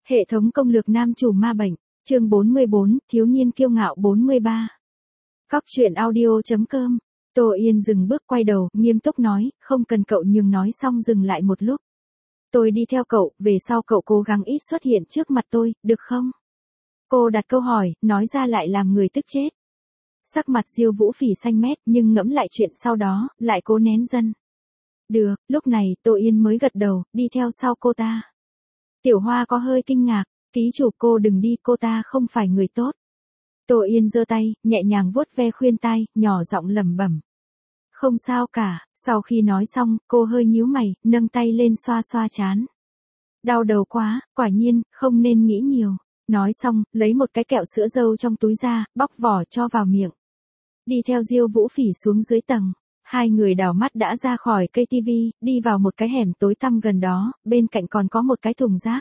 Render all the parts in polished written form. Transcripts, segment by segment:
Hệ thống công lược nam chủ ma bệnh, chương 44, thiếu niên kiêu ngạo 43. Góc truyện audio.com. Tô Yên dừng bước quay đầu, nghiêm túc nói, không cần cậu, nhưng nói xong dừng lại một lúc. Tôi đi theo cậu, về sau cậu cố gắng ít xuất hiện trước mặt tôi, được không? Cô đặt câu hỏi, nói ra lại làm người tức chết. Sắc mặt Diêu Vũ Phỉ xanh mét, nhưng ngẫm lại chuyện sau đó, lại cố nén dần. Được, lúc này Tô Yên mới gật đầu, đi theo sau cô ta. Tiểu Hoa có hơi kinh ngạc, ký chủ cô đừng đi, cô ta không phải người tốt. Tô Yên giơ tay, nhẹ nhàng vuốt ve khuyên tai, nhỏ giọng lẩm bẩm. Không sao cả, sau khi nói xong, cô hơi nhíu mày, nâng tay lên xoa xoa trán. Đau đầu quá, quả nhiên, không nên nghĩ nhiều. Nói xong, lấy một cái kẹo sữa dâu trong túi ra, bóc vỏ cho vào miệng. Đi theo Diêu Vũ Phỉ xuống dưới tầng. Hai người đảo mắt đã ra khỏi cây tivi, đi vào một cái hẻm tối tăm gần đó, bên cạnh còn có một cái thùng rác.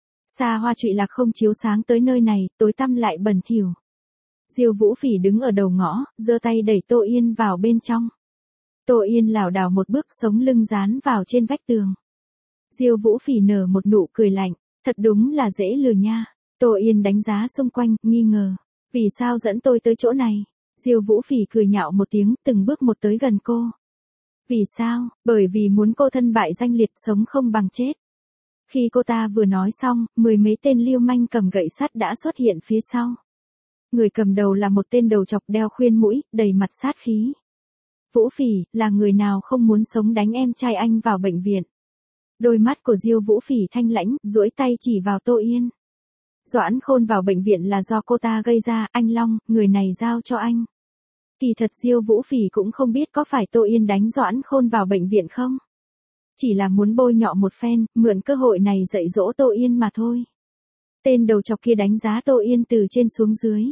Xa hoa trụy lạc không chiếu sáng tới nơi này, tối tăm lại bẩn thỉu. Diêu Vũ Phỉ đứng ở đầu ngõ, giơ tay đẩy Tô Yên vào bên trong. Tô Yên lảo đảo một bước, sống lưng dán vào trên vách tường. Diêu Vũ Phỉ nở một nụ cười lạnh, thật đúng là dễ lừa nha. Tô Yên đánh giá xung quanh, nghi ngờ. Vì sao dẫn tôi tới chỗ này? Diêu Vũ Phỉ cười nhạo một tiếng, từng bước một tới gần cô. Vì sao? Bởi vì muốn cô thân bại danh liệt, sống không bằng chết. Khi cô ta vừa nói xong, mười mấy tên lưu manh cầm gậy sắt đã xuất hiện phía sau. Người cầm đầu là một tên đầu chọc đeo khuyên mũi, đầy mặt sát khí. Vũ Phỉ, là người nào không muốn sống đánh em trai anh vào bệnh viện? Đôi mắt của Diêu Vũ Phỉ thanh lãnh, duỗi tay chỉ vào Tô Yên. Doãn Khôn vào bệnh viện là do cô ta gây ra, anh Long, người này giao cho anh. Kỳ thật Diêu Vũ Phỉ cũng không biết có phải Tô Yên đánh Doãn Khôn vào bệnh viện không. Chỉ là muốn bôi nhọ một phen, mượn cơ hội này dạy dỗ Tô Yên mà thôi. Tên đầu chọc kia đánh giá Tô Yên từ trên xuống dưới.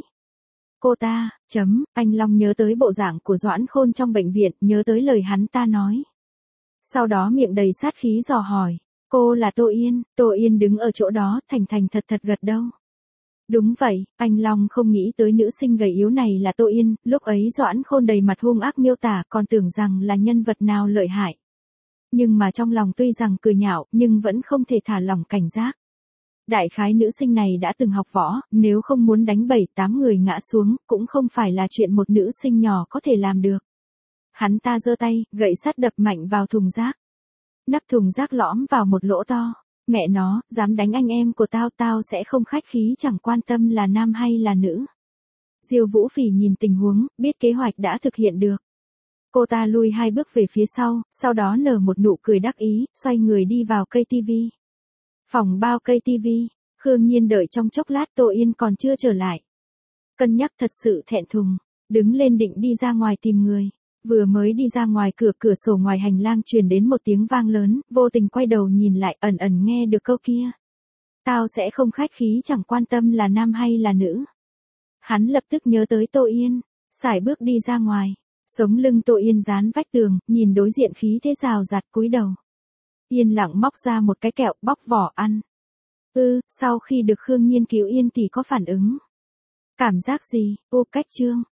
Cô ta, anh Long nhớ tới bộ dạng của Doãn Khôn trong bệnh viện, nhớ tới lời hắn ta nói. Sau đó miệng đầy sát khí dò hỏi, cô là Tô Yên đứng ở chỗ đó, thành thành thật thật gật đầu. Đúng vậy, anh Long không nghĩ tới nữ sinh gầy yếu này là Tô Yên, lúc ấy Doãn Khôn đầy mặt hung ác miêu tả, còn tưởng rằng là nhân vật nào lợi hại. Nhưng mà trong lòng tuy rằng cười nhạo, nhưng vẫn không thể thả lỏng cảnh giác. Đại khái nữ sinh này đã từng học võ, nếu không muốn đánh 7-8 người ngã xuống, cũng không phải là chuyện một nữ sinh nhỏ có thể làm được. Hắn ta giơ tay, gậy sắt đập mạnh vào thùng rác. Nắp thùng rác lõm vào một lỗ to. Mẹ nó, dám đánh anh em của tao, tao sẽ không khách khí, chẳng quan tâm là nam hay là nữ. Diêu Vũ Phỉ nhìn tình huống, biết kế hoạch đã thực hiện được. Cô ta lui 2 bước về phía sau đó nở một nụ cười đắc ý, xoay người đi vào cây tivi. Phòng bao cây tivi, Khương Nhiên đợi trong chốc lát Tô Yên còn chưa trở lại. Cân nhắc thật sự thẹn thùng, đứng lên định đi ra ngoài tìm người. Vừa mới đi ra ngoài cửa sổ ngoài hành lang truyền đến một tiếng vang lớn, vô tình quay đầu nhìn lại, ẩn ẩn nghe được câu kia. Tao sẽ không khách khí, chẳng quan tâm là nam hay là nữ. Hắn lập tức nhớ tới Tô Yên, sải bước đi ra ngoài, sống lưng Tô Yên dán vách tường, nhìn đối diện khí thế rào rạt, cúi đầu. Yên lặng móc ra một cái kẹo, bóc vỏ ăn. Sau khi được Khương Nhiên cứu Yên thì có phản ứng. Cảm giác gì? Cách chương.